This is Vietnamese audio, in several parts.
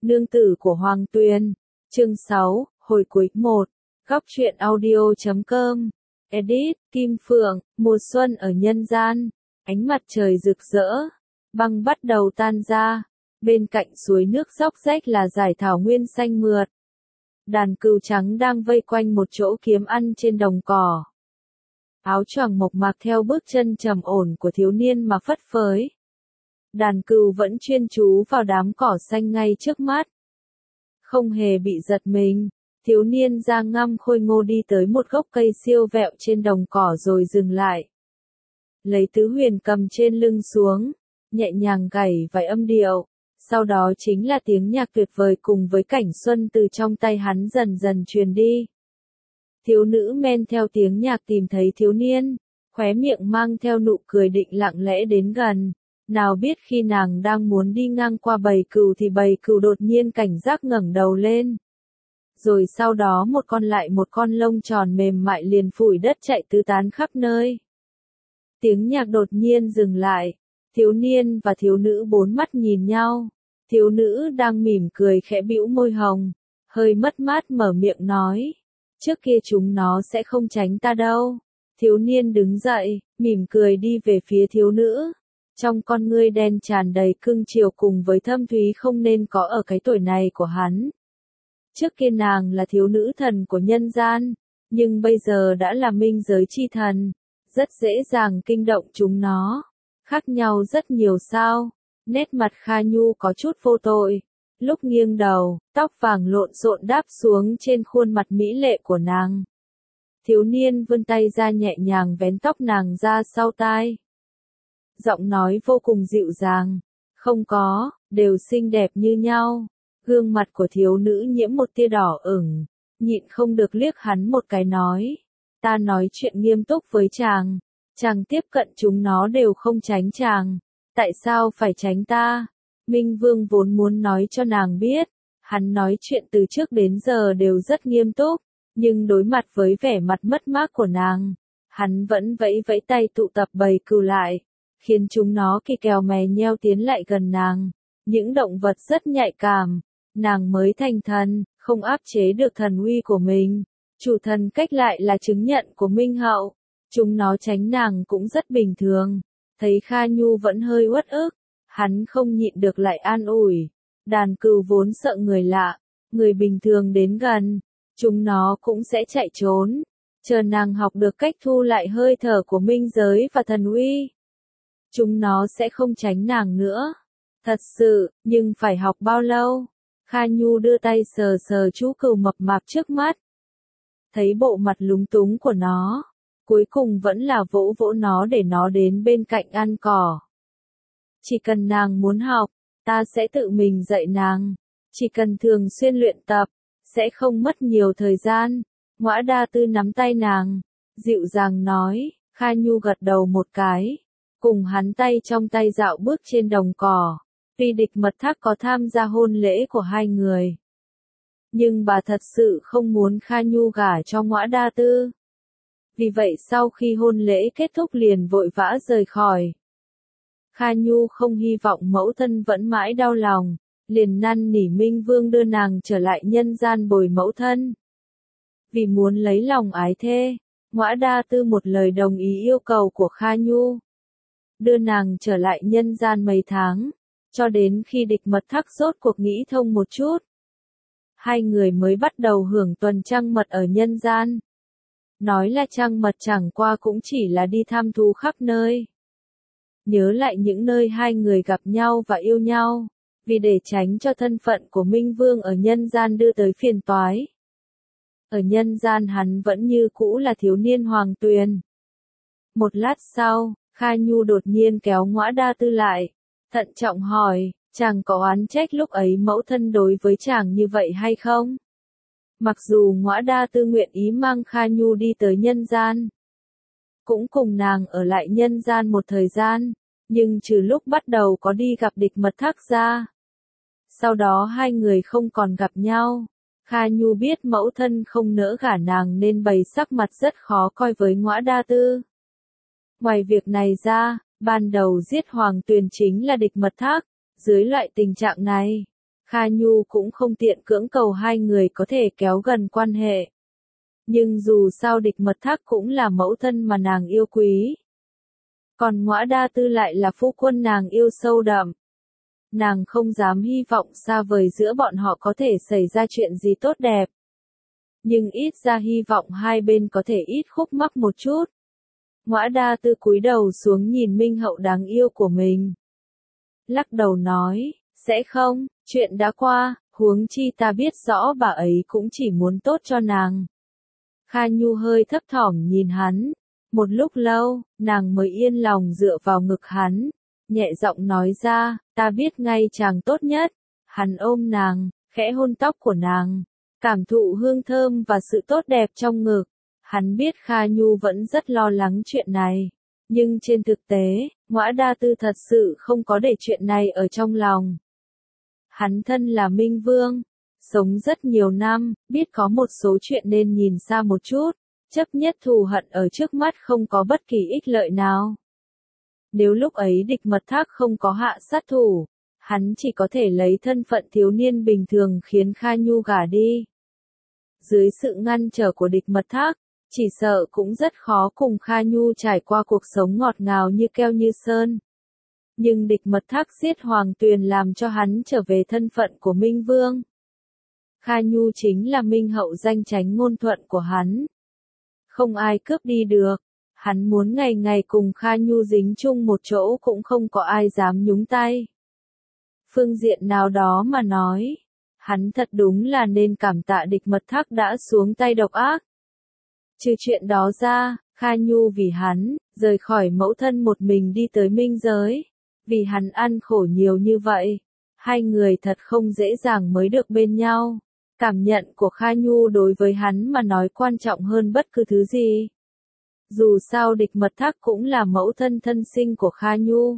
Nương tử của Hoàng Tuyền. Chương 6, hồi cuối 1. Góc truyện audio.com. Edit, Kim Phượng, mùa xuân ở nhân gian. Ánh mặt trời rực rỡ. Băng bắt đầu tan ra. Bên cạnh suối nước róc rách là dải thảo nguyên xanh mượt. Đàn cừu trắng đang vây quanh một chỗ kiếm ăn trên đồng cỏ. Áo choàng mộc mạc theo bước chân trầm ổn của thiếu niên mà phất phới. Đàn cừu vẫn chuyên chú vào đám cỏ xanh ngay trước mắt. Không hề bị giật mình, thiếu niên da ngăm khôi ngô đi tới một gốc cây siêu vẹo trên đồng cỏ rồi dừng lại. Lấy tứ huyền cầm trên lưng xuống, nhẹ nhàng gảy vài âm điệu, sau đó chính là tiếng nhạc tuyệt vời cùng với cảnh xuân từ trong tay hắn dần dần truyền đi. Thiếu nữ men theo tiếng nhạc tìm thấy thiếu niên, khóe miệng mang theo nụ cười định lặng lẽ đến gần. Nào biết khi nàng đang muốn đi ngang qua bầy cừu thì bầy cừu đột nhiên cảnh giác ngẩng đầu lên. Rồi sau đó một con lông tròn mềm mại liền phủi đất chạy tứ tán khắp nơi. Tiếng nhạc đột nhiên dừng lại, thiếu niên và thiếu nữ bốn mắt nhìn nhau. Thiếu nữ đang mỉm cười khẽ bĩu môi hồng, hơi mất mát mở miệng nói. Trước kia chúng nó sẽ không tránh ta đâu. Thiếu niên đứng dậy, mỉm cười đi về phía thiếu nữ. Trong con ngươi đen tràn đầy cưng chiều cùng với thâm thúy không nên có ở cái tuổi này của hắn. Trước kia nàng là thiếu nữ thần của nhân gian, nhưng bây giờ đã là minh giới chi thần, rất dễ dàng kinh động chúng nó. Khác nhau rất nhiều sao? Nét mặt Kha Nhu có chút vô tội. Lúc nghiêng đầu, tóc vàng lộn xộn đáp xuống trên khuôn mặt mỹ lệ của nàng. Thiếu niên vươn tay ra nhẹ nhàng vén tóc nàng ra sau tai. Giọng nói vô cùng dịu dàng. Không có, đều xinh đẹp như nhau. Gương mặt của thiếu nữ nhiễm một tia đỏ ửng, nhịn không được liếc hắn một cái nói. Ta nói chuyện nghiêm túc với chàng. Chàng tiếp cận chúng nó đều không tránh chàng. Tại sao phải tránh ta? Minh Vương vốn muốn nói cho nàng biết. Hắn nói chuyện từ trước đến giờ đều rất nghiêm túc. Nhưng đối mặt với vẻ mặt mất mát của nàng, hắn vẫn vẫy vẫy tay tụ tập bầy cừu lại, khiến chúng nó kỳ kèo mè nheo tiến lại gần nàng. Những động vật rất nhạy cảm, nàng mới thành thần, không áp chế được thần uy của mình. Chủ thần cách lại là chứng nhận của Minh Hậu. Chúng nó tránh nàng cũng rất bình thường. Thấy Kha Nhu vẫn hơi uất ức, hắn không nhịn được lại an ủi. Đàn cừu vốn sợ người lạ, người bình thường đến gần, chúng nó cũng sẽ chạy trốn. Chờ nàng học được cách thu lại hơi thở của minh giới và thần uy, chúng nó sẽ không tránh nàng nữa. Thật sự, nhưng phải học bao lâu? Kha Nhu đưa tay sờ sờ chú cừu mập mạp trước mắt. Thấy bộ mặt lúng túng của nó, cuối cùng vẫn là vỗ vỗ nó để nó đến bên cạnh ăn cỏ. Chỉ cần nàng muốn học, ta sẽ tự mình dạy nàng. Chỉ cần thường xuyên luyện tập, sẽ không mất nhiều thời gian. Ngõa Đa Tư nắm tay nàng, dịu dàng nói. Kha Nhu gật đầu một cái, cùng hắn tay trong tay dạo bước trên đồng cỏ. Tuy địch mật thác có tham gia hôn lễ của hai người, nhưng bà thật sự không muốn Kha Nhu gả cho Ngõa Đa Tư. Vì vậy sau khi hôn lễ kết thúc liền vội vã rời khỏi. Kha Nhu không hy vọng mẫu thân vẫn mãi đau lòng, liền năn nỉ Minh Vương đưa nàng trở lại nhân gian bồi mẫu thân. Vì muốn lấy lòng ái thê, Ngõa Đa Tư một lời đồng ý yêu cầu của Kha Nhu. Đưa nàng trở lại nhân gian mấy tháng, cho đến khi địch mật thác rốt cuộc nghĩ thông một chút. Hai người mới bắt đầu hưởng tuần trăng mật ở nhân gian. Nói là trăng mật chẳng qua cũng chỉ là đi thăm thú khắp nơi. Nhớ lại những nơi hai người gặp nhau và yêu nhau, vì để tránh cho thân phận của Minh Vương ở nhân gian đưa tới phiền toái. Ở nhân gian hắn vẫn như cũ là thiếu niên Hoàng Tuyền. Một lát sau, Kha Nhu đột nhiên kéo Ngõa Đa Tư lại, thận trọng hỏi, chàng có oán trách lúc ấy mẫu thân đối với chàng như vậy hay không? Mặc dù Ngõa Đa Tư nguyện ý mang Kha Nhu đi tới nhân gian, cũng cùng nàng ở lại nhân gian một thời gian, nhưng trừ lúc bắt đầu có đi gặp địch mật thác ra, sau đó hai người không còn gặp nhau. Kha Nhu biết mẫu thân không nỡ gả nàng nên bày sắc mặt rất khó coi với Ngõa Đa Tư. Ngoài việc này ra, ban đầu giết Hoàng Tuyền chính là địch mật thác. Dưới loại tình trạng này, Kha Nhu cũng không tiện cưỡng cầu hai người có thể kéo gần quan hệ. Nhưng dù sao Địch Mật Thác cũng là mẫu thân mà nàng yêu quý. Còn Ngõa Đa Tư lại là phu quân nàng yêu sâu đậm. Nàng không dám hy vọng xa vời giữa bọn họ có thể xảy ra chuyện gì tốt đẹp. Nhưng ít ra hy vọng hai bên có thể ít khúc mắc một chút. Ngõa Đa Tư cúi đầu xuống nhìn Minh Hậu đáng yêu của mình. Lắc đầu nói, sẽ không, chuyện đã qua, huống chi ta biết rõ bà ấy cũng chỉ muốn tốt cho nàng. Kha Nhu hơi thấp thỏm nhìn hắn. Một lúc lâu, nàng mới yên lòng dựa vào ngực hắn. Nhẹ giọng nói ra, ta biết ngay chàng tốt nhất. Hắn ôm nàng, khẽ hôn tóc của nàng. Cảm thụ hương thơm và sự tốt đẹp trong ngực. Hắn biết Kha Nhu vẫn rất lo lắng chuyện này. Nhưng trên thực tế, Ngõa Đa Tư thật sự không có để chuyện này ở trong lòng. Hắn thân là Minh Vương, sống rất nhiều năm, biết có một số chuyện nên nhìn xa một chút, chấp nhất thù hận ở trước mắt không có bất kỳ ích lợi nào. Nếu lúc ấy Địch Mật Thác không có hạ sát thủ, hắn chỉ có thể lấy thân phận thiếu niên bình thường khiến Kha Nhu gả đi. Dưới sự ngăn trở của Địch Mật Thác, chỉ sợ cũng rất khó cùng Kha Nhu trải qua cuộc sống ngọt ngào như keo như sơn. Nhưng Địch Mật Thác giết Hoàng Tuyền làm cho hắn trở về thân phận của Minh Vương. Kha Nhu chính là Minh Hậu danh chánh ngôn thuận của hắn. Không ai cướp đi được. Hắn muốn ngày ngày cùng Kha Nhu dính chung một chỗ cũng không có ai dám nhúng tay. Phương diện nào đó mà nói, hắn thật đúng là nên cảm tạ Địch Mật Thác đã xuống tay độc ác. Trừ chuyện đó ra, Kha Nhu vì hắn, rời khỏi mẫu thân một mình đi tới minh giới. Vì hắn ăn khổ nhiều như vậy, hai người thật không dễ dàng mới được bên nhau. Cảm nhận của Kha Nhu đối với hắn mà nói quan trọng hơn bất cứ thứ gì. Dù sao Địch Mật Thác cũng là mẫu thân thân sinh của Kha Nhu.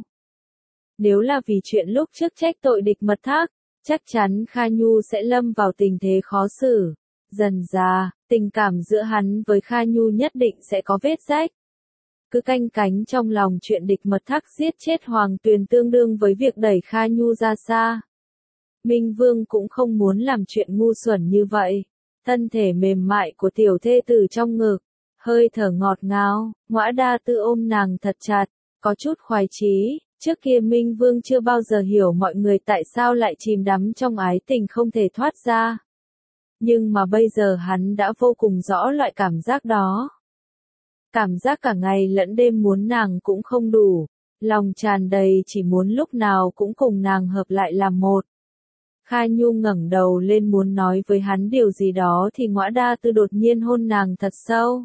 Nếu là vì chuyện lúc trước trách tội Địch Mật Thác, chắc chắn Kha Nhu sẽ lâm vào tình thế khó xử. Dần dà, tình cảm giữa hắn với Kha Nhu nhất định sẽ có vết rách. Cứ canh cánh trong lòng chuyện Địch Mật Thác giết chết Hoàng Tuyền tương đương với việc đẩy Kha Nhu ra xa. Minh Vương cũng không muốn làm chuyện ngu xuẩn như vậy. Thân thể mềm mại của tiểu thê tử trong ngực, hơi thở ngọt ngào, Ngõa Đa Tư ôm nàng thật chặt, có chút khoái chí. Trước kia Minh Vương chưa bao giờ hiểu mọi người tại sao lại chìm đắm trong ái tình không thể thoát ra. Nhưng mà bây giờ hắn đã vô cùng rõ loại cảm giác đó. Cảm giác cả ngày lẫn đêm muốn nàng cũng không đủ, lòng tràn đầy chỉ muốn lúc nào cũng cùng nàng hợp lại làm một. Kha Nhu ngẩng đầu lên muốn nói với hắn điều gì đó thì Ngõa Đa Tư đột nhiên hôn nàng thật sâu.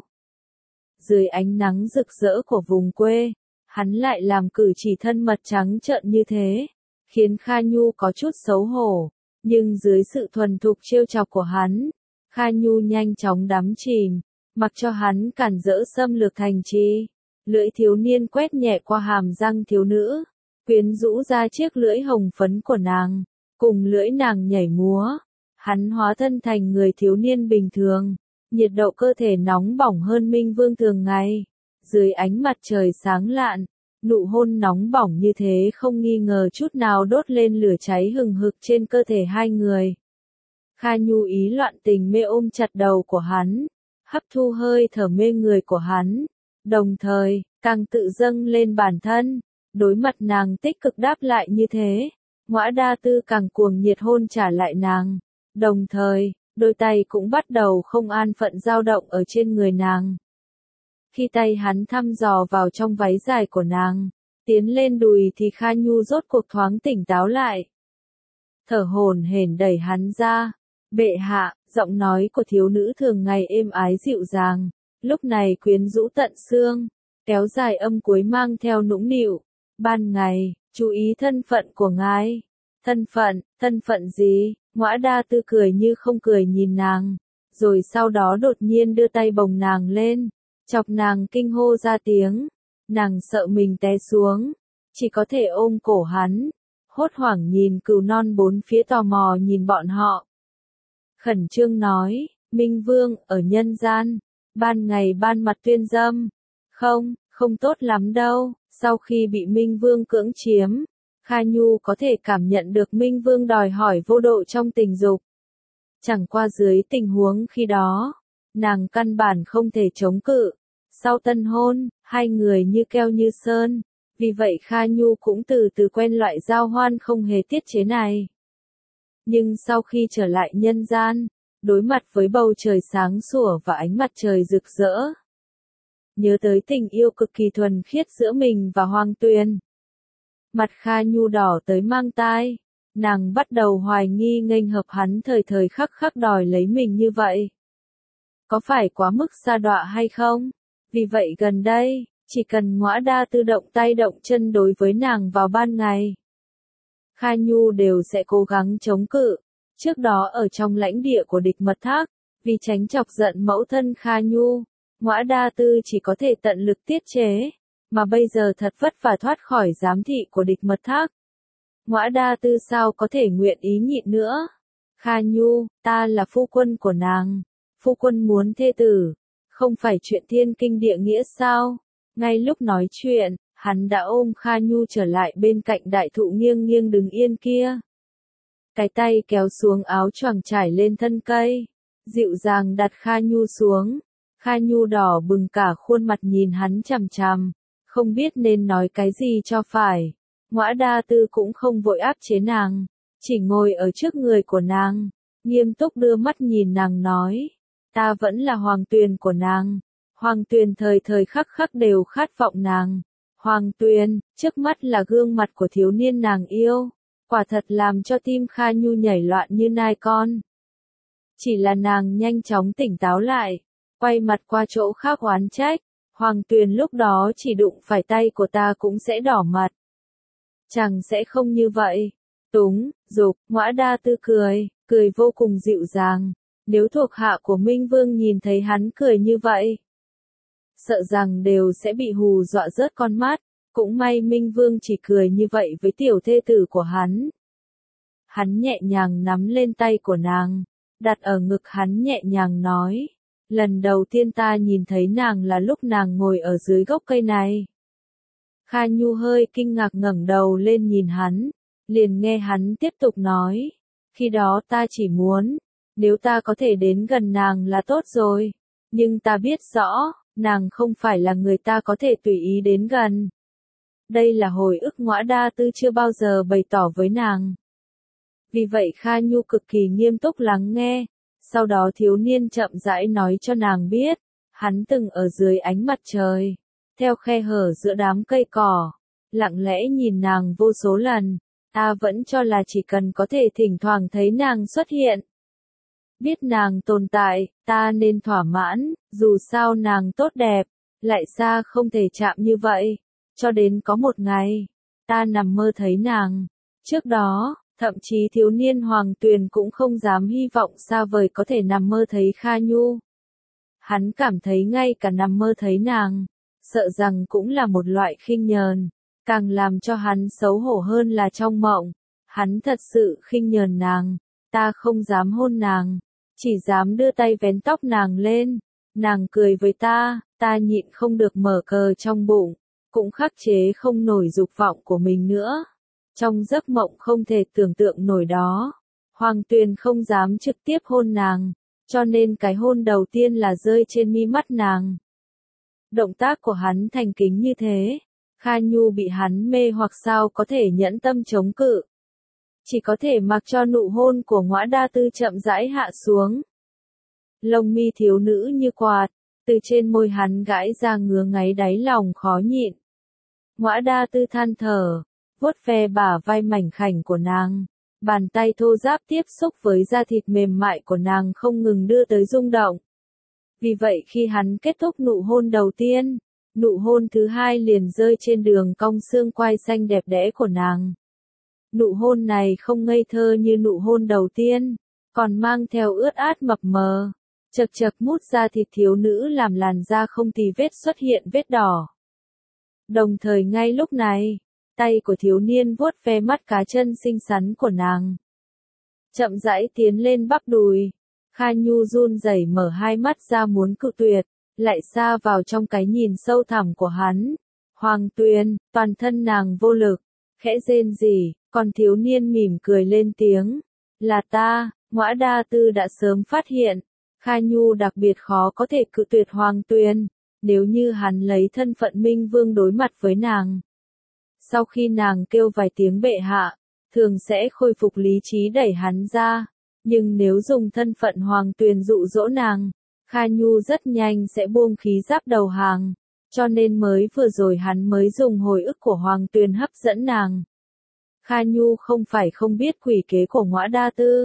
Dưới ánh nắng rực rỡ của vùng quê, hắn lại làm cử chỉ thân mật trắng trợn như thế, khiến Kha Nhu có chút xấu hổ, nhưng dưới sự thuần thục trêu chọc của hắn, Kha Nhu nhanh chóng đắm chìm. Mặc cho hắn cản rỡ xâm lược thành trì, lưỡi thiếu niên quét nhẹ qua hàm răng thiếu nữ, quyến rũ ra chiếc lưỡi hồng phấn của nàng, cùng lưỡi nàng nhảy múa. Hắn hóa thân thành người thiếu niên bình thường, nhiệt độ cơ thể nóng bỏng hơn Minh Vương thường ngày. Dưới ánh mặt trời sáng lạn, nụ hôn nóng bỏng như thế không nghi ngờ chút nào đốt lên lửa cháy hừng hực trên cơ thể hai người. Kha Nhu ý loạn tình mê ôm chặt đầu của hắn, hấp thu hơi thở mê người của hắn, đồng thời, càng tự dâng lên bản thân, đối mặt nàng tích cực đáp lại như thế, Ngõa Đa Tư càng cuồng nhiệt hôn trả lại nàng, đồng thời, đôi tay cũng bắt đầu không an phận dao động ở trên người nàng. Khi tay hắn thăm dò vào trong váy dài của nàng, tiến lên đùi thì Kha Nhu rốt cuộc thoáng tỉnh táo lại. Thở hổn hển đẩy hắn ra, bệ hạ. Giọng nói của thiếu nữ thường ngày êm ái dịu dàng, lúc này quyến rũ tận xương, kéo dài âm cuối mang theo nũng nịu. Ban ngày, chú ý thân phận của ngài. Thân phận gì? Ngõa Đa Tư cười như không cười nhìn nàng, rồi sau đó đột nhiên đưa tay bồng nàng lên, chọc nàng kinh hô ra tiếng. Nàng sợ mình té xuống, chỉ có thể ôm cổ hắn, hốt hoảng nhìn cừu non bốn phía tò mò nhìn bọn họ. Khẩn trương nói, Minh Vương, ở nhân gian, ban ngày ban mặt tuyên dâm. Không tốt lắm đâu, sau khi bị Minh Vương cưỡng chiếm, Kha Nhu có thể cảm nhận được Minh Vương đòi hỏi vô độ trong tình dục. Chẳng qua dưới tình huống khi đó, nàng căn bản không thể chống cự. Sau tân hôn, hai người như keo như sơn, vì vậy Kha Nhu cũng từ từ quen loại giao hoan không hề tiết chế này. Nhưng sau khi trở lại nhân gian, đối mặt với bầu trời sáng sủa và ánh mặt trời rực rỡ, nhớ tới tình yêu cực kỳ thuần khiết giữa mình và Hoàng Tuyền, mặt Kha Nhu đỏ tới mang tai, nàng bắt đầu hoài nghi nghênh hợp hắn thời thời khắc khắc đòi lấy mình như vậy. Có phải quá mức sa đọa hay không? Vì vậy gần đây, chỉ cần Ngõa Đa Tư động tay động chân đối với nàng vào ban ngày, Kha Nhu đều sẽ cố gắng chống cự. Trước đó ở trong lãnh địa của địch mật thác, vì tránh chọc giận mẫu thân Kha Nhu, Ngõa Đa Tư chỉ có thể tận lực tiết chế, mà bây giờ thật vất vả thoát khỏi giám thị của địch mật thác. Ngõa Đa Tư sao có thể nguyện ý nhịn nữa? Kha Nhu, ta là phu quân của nàng. Phu quân muốn thê tử, không phải chuyện thiên kinh địa nghĩa sao? Ngay lúc nói chuyện, hắn đã ôm Kha Nhu trở lại bên cạnh đại thụ nghiêng nghiêng đứng yên kia. Cái tay kéo xuống áo choàng trải lên thân cây, dịu dàng đặt Kha Nhu xuống. Kha Nhu đỏ bừng cả khuôn mặt nhìn hắn chằm chằm, không biết nên nói cái gì cho phải. Ngõa Đa Tư cũng không vội áp chế nàng, chỉ ngồi ở trước người của nàng, nghiêm túc đưa mắt nhìn nàng nói, ta vẫn là Hoàng Tuyền của nàng. Hoàng Tuyền thời thời khắc khắc đều khát vọng nàng. Hoàng Tuyền, trước mắt là gương mặt của thiếu niên nàng yêu, quả thật làm cho tim Kha Nhu nhảy loạn như nai con. Chỉ là nàng nhanh chóng tỉnh táo lại, quay mặt qua chỗ khác oán trách, Hoàng Tuyền lúc đó chỉ đụng phải tay của ta cũng sẽ đỏ mặt. Chẳng sẽ không như vậy. Túng, dục, Ngõa Đa Tư cười, cười vô cùng dịu dàng. Nếu thuộc hạ của Minh Vương nhìn thấy hắn cười như vậy, sợ rằng đều sẽ bị hù dọa rớt con mắt. Cũng may Minh Vương chỉ cười như vậy với tiểu thê tử của hắn. Hắn nhẹ nhàng nắm lên tay của nàng, đặt ở ngực hắn nhẹ nhàng nói, lần đầu tiên ta nhìn thấy nàng là lúc nàng ngồi ở dưới gốc cây này. Kha Nhu hơi kinh ngạc ngẩng đầu lên nhìn hắn, liền nghe hắn tiếp tục nói, khi đó ta chỉ muốn, nếu ta có thể đến gần nàng là tốt rồi, nhưng ta biết rõ, nàng không phải là người ta có thể tùy ý đến gần. Đây là hồi ức Ngõa Đa Tư chưa bao giờ bày tỏ với nàng. Vì vậy Kha Nhu cực kỳ nghiêm túc lắng nghe, sau đó thiếu niên chậm rãi nói cho nàng biết, hắn từng ở dưới ánh mặt trời, theo khe hở giữa đám cây cỏ, lặng lẽ nhìn nàng vô số lần, ta vẫn cho là chỉ cần có thể thỉnh thoảng thấy nàng xuất hiện, biết nàng tồn tại, ta nên thỏa mãn, dù sao nàng tốt đẹp, lại xa không thể chạm như vậy. Cho đến có một ngày, ta nằm mơ thấy nàng. Trước đó, thậm chí thiếu niên Hoàng Tuyền cũng không dám hy vọng xa vời có thể nằm mơ thấy Kha Nhu. Hắn cảm thấy ngay cả nằm mơ thấy nàng, sợ rằng cũng là một loại khinh nhờn, càng làm cho hắn xấu hổ hơn là trong mộng. Hắn thật sự khinh nhờn nàng, ta không dám hôn nàng, chỉ dám đưa tay vén tóc nàng lên. Nàng cười với ta nhịn không được mở cờ trong bụng, cũng khắc chế không nổi dục vọng của mình nữa. Trong giấc mộng không thể tưởng tượng nổi đó, Hoàng Tuyền không dám trực tiếp hôn nàng, cho nên cái hôn đầu tiên là rơi trên mi mắt nàng. Động tác của hắn thành kính như thế, Kha Nhu bị hắn mê hoặc sao có thể nhẫn tâm chống cự. Chỉ có thể mặc cho nụ hôn của Ngõa Đa Tư chậm rãi hạ xuống. Lông mi thiếu nữ như quạt, từ trên môi hắn gãi ra ngứa ngáy đáy lòng khó nhịn. Ngõa Đa Tư than thở, vuốt ve bả vai mảnh khảnh của nàng, bàn tay thô ráp tiếp xúc với da thịt mềm mại của nàng không ngừng đưa tới rung động. Vì vậy khi hắn kết thúc nụ hôn đầu tiên, nụ hôn thứ hai liền rơi trên đường cong xương quai xanh đẹp đẽ của nàng. Nụ hôn này không ngây thơ như nụ hôn đầu tiên, còn mang theo ướt át mập mờ, chật chật mút da thịt thiếu nữ làm làn da không tì vết xuất hiện vết đỏ. Đồng thời ngay lúc này, tay của thiếu niên vuốt ve mắt cá chân xinh xắn của nàng, chậm rãi tiến lên bắp đùi. Kha Nhu run rẩy mở hai mắt ra muốn cự tuyệt, lại xa vào trong cái nhìn sâu thẳm của hắn. Hoàng Tuyền, toàn thân nàng vô lực, khẽ rên rỉ, còn thiếu niên mỉm cười lên tiếng. Là ta, Ngõa Đa Tư đã sớm phát hiện, Kha Nhu đặc biệt khó có thể cự tuyệt Hoàng Tuyền, nếu như hắn lấy thân phận Minh Vương đối mặt với nàng. Sau khi nàng kêu vài tiếng bệ hạ, thường sẽ khôi phục lý trí đẩy hắn ra, nhưng nếu dùng thân phận Hoàng Tuyền dụ dỗ nàng, Kha Nhu rất nhanh sẽ buông khí giáp đầu hàng, cho nên mới vừa rồi hắn mới dùng hồi ức của Hoàng Tuyền hấp dẫn nàng. Kha Nhu không phải không biết quỷ kế của Ngõa Đa Tư.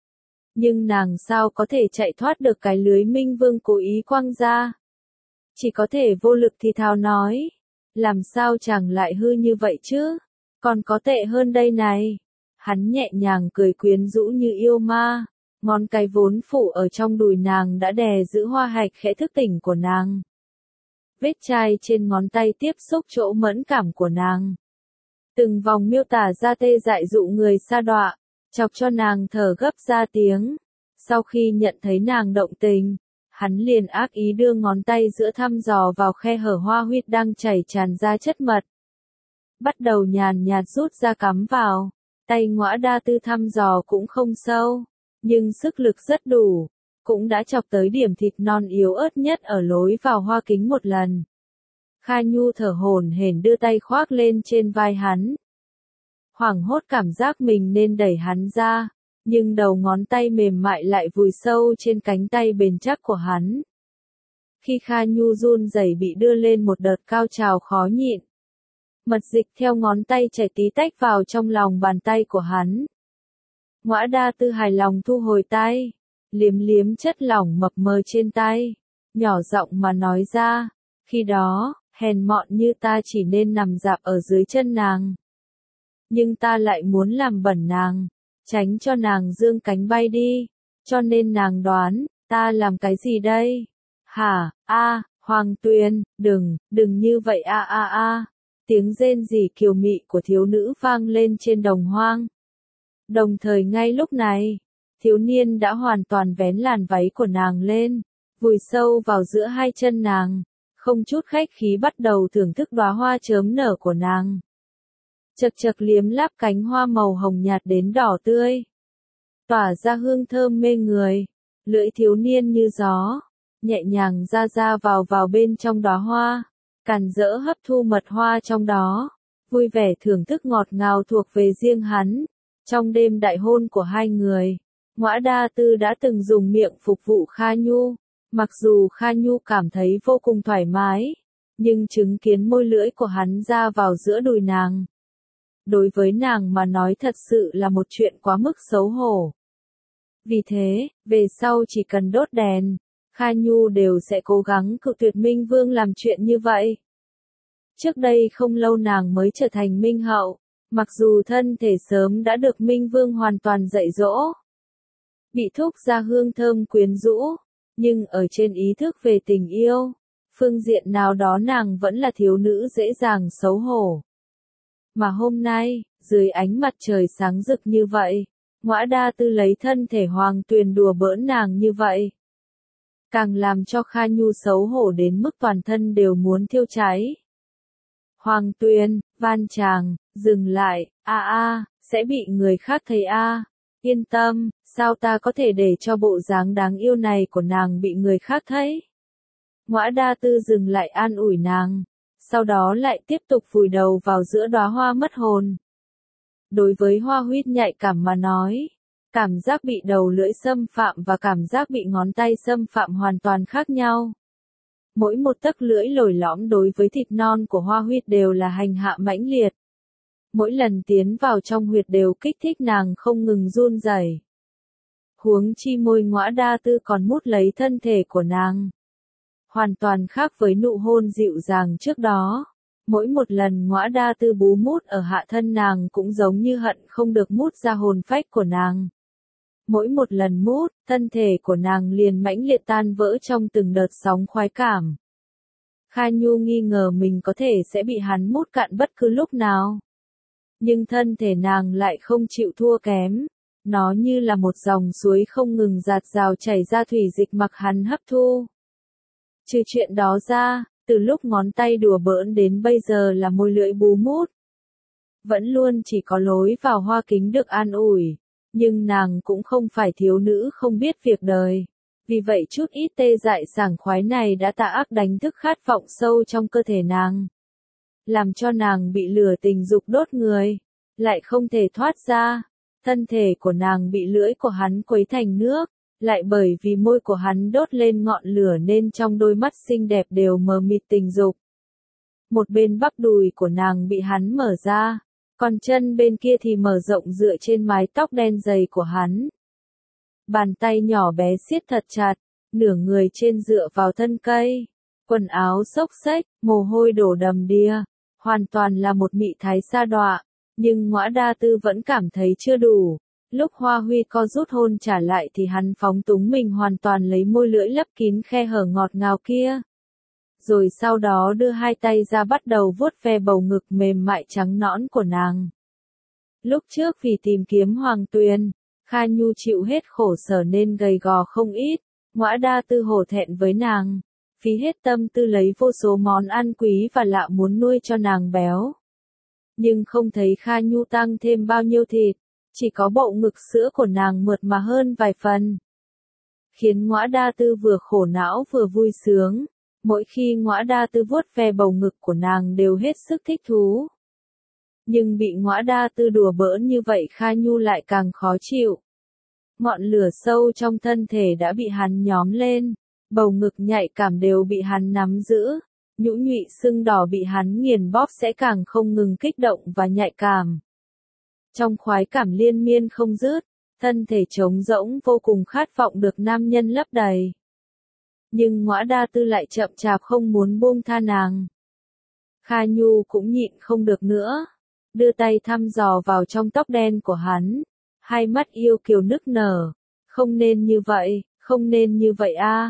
Nhưng nàng sao có thể chạy thoát được cái lưới Minh Vương cố ý quăng ra. Chỉ có thể vô lực thì thào nói. Làm sao chàng lại hư như vậy chứ? Còn có tệ hơn đây này. Hắn nhẹ nhàng cười quyến rũ như yêu ma. Ngón cái vốn phủ ở trong đùi nàng đã đè giữ hoa hạch khẽ thức tỉnh của nàng. Vết chai trên ngón tay tiếp xúc chỗ mẫn cảm của nàng. Từng vòng miêu tả ra tê dại dụ người sa đọa, chọc cho nàng thở gấp ra tiếng. Sau khi nhận thấy nàng động tình, hắn liền ác ý đưa ngón tay giữa thăm dò vào khe hở hoa huyết đang chảy tràn ra chất mật. Bắt đầu nhàn nhạt rút ra cắm vào, tay Ngõa Đa Tư thăm dò cũng không sâu, nhưng sức lực rất đủ, cũng đã chọc tới điểm thịt non yếu ớt nhất ở lối vào hoa kính một lần. Kha Nhu thở hổn hển đưa tay khoác lên trên vai hắn. Hoảng hốt cảm giác mình nên đẩy hắn ra, nhưng đầu ngón tay mềm mại lại vùi sâu trên cánh tay bền chắc của hắn. Khi Kha Nhu run rẩy bị đưa lên một đợt cao trào khó nhịn. Mật dịch theo ngón tay chảy tí tách vào trong lòng bàn tay của hắn. Ngõa Đa Tư hài lòng thu hồi tay, liếm liếm chất lỏng mập mờ trên tay, nhỏ giọng mà nói ra, khi đó, hèn mọn như ta chỉ nên nằm rạp ở dưới chân nàng. Nhưng ta lại muốn làm bẩn nàng, tránh cho nàng dương cánh bay đi, cho nên nàng đoán, ta làm cái gì đây? Hả, Hoàng Tuyền, đừng như vậy tiếng rên rỉ kiều mị của thiếu nữ vang lên trên đồng hoang. Đồng thời ngay lúc này, thiếu niên đã hoàn toàn vén làn váy của nàng lên, vùi sâu vào giữa hai chân nàng, không chút khách khí bắt đầu thưởng thức đóa hoa chớm nở của nàng. Chật chật liếm láp cánh hoa màu hồng nhạt đến đỏ tươi, tỏa ra hương thơm mê người, lưỡi thiếu niên như gió, nhẹ nhàng ra vào bên trong đóa hoa, càn rỡ hấp thu mật hoa trong đó, vui vẻ thưởng thức ngọt ngào thuộc về riêng hắn. Trong đêm đại hôn của hai người, Ngõa Đa Tư đã từng dùng miệng phục vụ Kha Nhu, mặc dù Kha Nhu cảm thấy vô cùng thoải mái, nhưng chứng kiến môi lưỡi của hắn ra vào giữa đùi nàng. Đối với nàng mà nói thật sự là một chuyện quá mức xấu hổ. Vì thế, về sau chỉ cần đốt đèn, Kha Nhu đều sẽ cố gắng cự tuyệt Minh Vương làm chuyện như vậy. Trước đây không lâu nàng mới trở thành Minh Hậu, mặc dù thân thể sớm đã được Minh Vương hoàn toàn dạy dỗ, bị thúc ra hương thơm quyến rũ, nhưng ở trên ý thức về tình yêu, phương diện nào đó nàng vẫn là thiếu nữ dễ dàng xấu hổ. Mà hôm nay, dưới ánh mặt trời sáng rực như vậy, Ngõa Đa Tư lấy thân thể Hoàng Tuyền đùa bỡn nàng như vậy, càng làm cho Kha Nhu xấu hổ đến mức toàn thân đều muốn thiêu cháy. Hoàng Tuyền, van chàng, dừng lại, sẽ bị người khác thấy yên tâm, sao ta có thể để cho bộ dáng đáng yêu này của nàng bị người khác thấy? Ngõa Đa Tư dừng lại an ủi nàng, sau đó lại tiếp tục vùi đầu vào giữa đóa hoa mất hồn. Đối với hoa huyết nhạy cảm mà nói, cảm giác bị đầu lưỡi xâm phạm và cảm giác bị ngón tay xâm phạm hoàn toàn khác nhau. Mỗi một tấc lưỡi lồi lõm đối với thịt non của hoa huyết đều là hành hạ mãnh liệt. Mỗi lần tiến vào trong huyệt đều kích thích nàng không ngừng run rẩy. Huống chi môi Ngõa Đa Tư còn mút lấy thân thể của nàng. Hoàn toàn khác với nụ hôn dịu dàng trước đó. Mỗi một lần Ngõa Đa Tư bú mút ở hạ thân nàng cũng giống như hận không được mút ra hồn phách của nàng. Mỗi một lần mút, thân thể của nàng liền mãnh liệt tan vỡ trong từng đợt sóng khoái cảm. Kha Nhu nghi ngờ mình có thể sẽ bị hắn mút cạn bất cứ lúc nào. Nhưng thân thể nàng lại không chịu thua kém. Nó như là một dòng suối không ngừng dạt dào chảy ra thủy dịch mặc hắn hấp thu. Trừ chuyện đó ra, từ lúc ngón tay đùa bỡn đến bây giờ là môi lưỡi bú mút. vẫn luôn chỉ có lối vào hoa kính được an ủi, nhưng nàng cũng không phải thiếu nữ không biết việc đời. Vì vậy chút ít tê dại sảng khoái này đã tà ác đánh thức khát vọng sâu trong cơ thể nàng, làm cho nàng bị lửa tình dục đốt người, lại không thể thoát ra. Thân thể của nàng bị lưỡi của hắn quấy thành nước, lại bởi vì môi của hắn đốt lên ngọn lửa nên trong đôi mắt xinh đẹp đều mờ mịt tình dục. Một bên bắp đùi của nàng bị hắn mở ra, còn chân bên kia thì mở rộng dựa trên mái tóc đen dày của hắn. Bàn tay nhỏ bé siết thật chặt, nửa người trên dựa vào thân cây, quần áo xốc xếch, mồ hôi đổ đầm đìa, hoàn toàn là một mị thái sa đọa, nhưng Ngõa Đa Tư vẫn cảm thấy chưa đủ. Lúc Hoa Huy co rút hôn trả lại thì hắn phóng túng mình hoàn toàn lấy môi lưỡi lấp kín khe hở ngọt ngào kia. Rồi sau đó đưa hai tay ra bắt đầu vuốt ve bầu ngực mềm mại trắng nõn của nàng. Lúc trước vì tìm kiếm Hoàng Tuyền, Kha Nhu chịu hết khổ sở nên gầy gò không ít, Ngõa Đa Tư hổ thẹn với nàng, phí hết tâm tư lấy vô số món ăn quý và lạ muốn nuôi cho nàng béo. Nhưng không thấy Kha Nhu tăng thêm bao nhiêu thịt, chỉ có bộ ngực sữa của nàng mượt mà hơn vài phần. Khiến Ngõa Đa Tư vừa khổ não vừa vui sướng, mỗi khi Ngõa Đa Tư vuốt ve bầu ngực của nàng đều hết sức thích thú. Nhưng bị Ngõa Đa Tư đùa bỡn như vậy Kha Nhu lại càng khó chịu. Ngọn lửa sâu trong thân thể đã bị hắn nhóm lên, bầu ngực nhạy cảm đều bị hắn nắm giữ, nhũ nhụy sưng đỏ bị hắn nghiền bóp sẽ càng không ngừng kích động và nhạy cảm. Trong khoái cảm liên miên không dứt, thân thể trống rỗng vô cùng khát vọng được nam nhân lấp đầy. Nhưng Ngõa Đa Tư lại chậm chạp không muốn buông tha nàng. Kha Nhu cũng nhịn không được nữa, đưa tay thăm dò vào trong tóc đen của hắn, hai mắt yêu kiều nức nở, không nên như vậy, không nên như vậy a,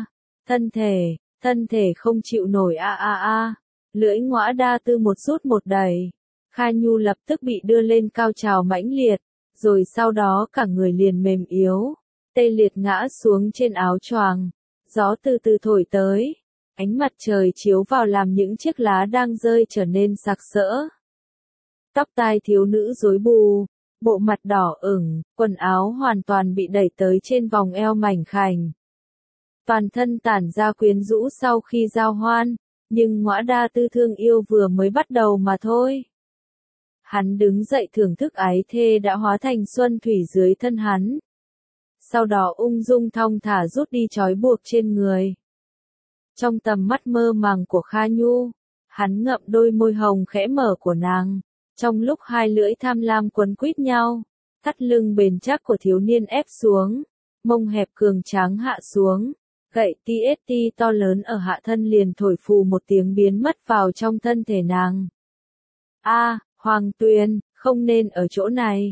thân thể không chịu nổi a. Lưỡi Ngõa Đa Tư một rút một đẩy, Kha Nhu lập tức bị đưa lên cao trào mãnh liệt, rồi sau đó cả người liền mềm yếu, tê liệt ngã xuống trên áo choàng. Gió từ từ thổi tới, ánh mặt trời chiếu vào làm những chiếc lá đang rơi trở nên sặc sỡ. Tóc tai thiếu nữ rối bù, bộ mặt đỏ ửng, quần áo hoàn toàn bị đẩy tới trên vòng eo mảnh khảnh. Toàn thân tản ra quyến rũ sau khi giao hoan, nhưng Ngõa Đa Tư thương yêu vừa mới bắt đầu mà thôi. Hắn đứng dậy thưởng thức ái thê đã hóa thành xuân thủy dưới thân hắn. Sau đó ung dung thong thả rút đi trói buộc trên người. Trong tầm mắt mơ màng của Kha Nhu, hắn ngậm đôi môi hồng khẽ mở của nàng, trong lúc hai lưỡi tham lam quấn quýt nhau, thắt lưng bền chắc của thiếu niên ép xuống, mông hẹp cường tráng hạ xuống, gậy TST to lớn ở hạ thân liền thổi phù một tiếng biến mất vào trong thân thể nàng. Hoàng Tuyền, không nên ở chỗ này.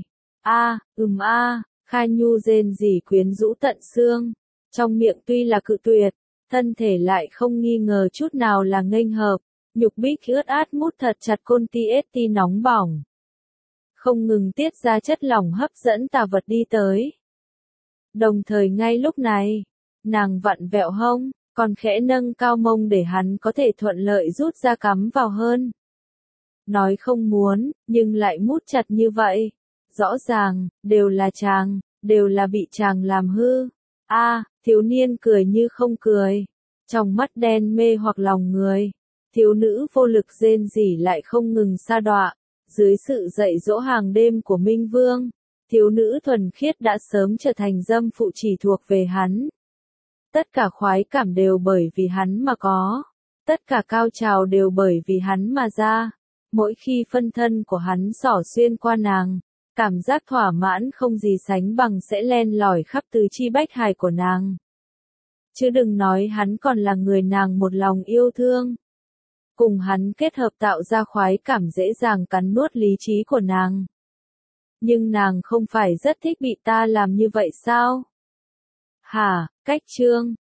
Kha Nhu rên rỉ quyến rũ tận xương, trong miệng tuy là cự tuyệt, thân thể lại không nghi ngờ chút nào là nghênh hợp, nhục bích ướt át mút thật chặt côn TST nóng bỏng. Không ngừng tiết ra chất lỏng hấp dẫn tà vật đi tới. Đồng thời ngay lúc này, nàng vặn vẹo hông, còn khẽ nâng cao mông để hắn có thể thuận lợi rút ra cắm vào hơn. Nói không muốn, nhưng lại mút chặt như vậy. Rõ ràng, đều là bị chàng làm hư. Thiếu niên cười như không cười. Trong mắt đen mê hoặc lòng người. Thiếu nữ vô lực rên rỉ lại không ngừng sa đọa. Dưới sự dạy dỗ hàng đêm của Minh Vương, thiếu nữ thuần khiết đã sớm trở thành dâm phụ chỉ thuộc về hắn. Tất cả khoái cảm đều bởi vì hắn mà có. Tất cả cao trào đều bởi vì hắn mà ra. Mỗi khi phân thân của hắn xỏ xuyên qua nàng, cảm giác thỏa mãn không gì sánh bằng sẽ len lỏi khắp tứ chi bách hài của nàng. Chứ đừng nói hắn còn là người nàng một lòng yêu thương. Cùng hắn kết hợp tạo ra khoái cảm dễ dàng cắn nuốt lý trí của nàng. Nhưng nàng không phải rất thích bị ta làm như vậy sao? Cách chương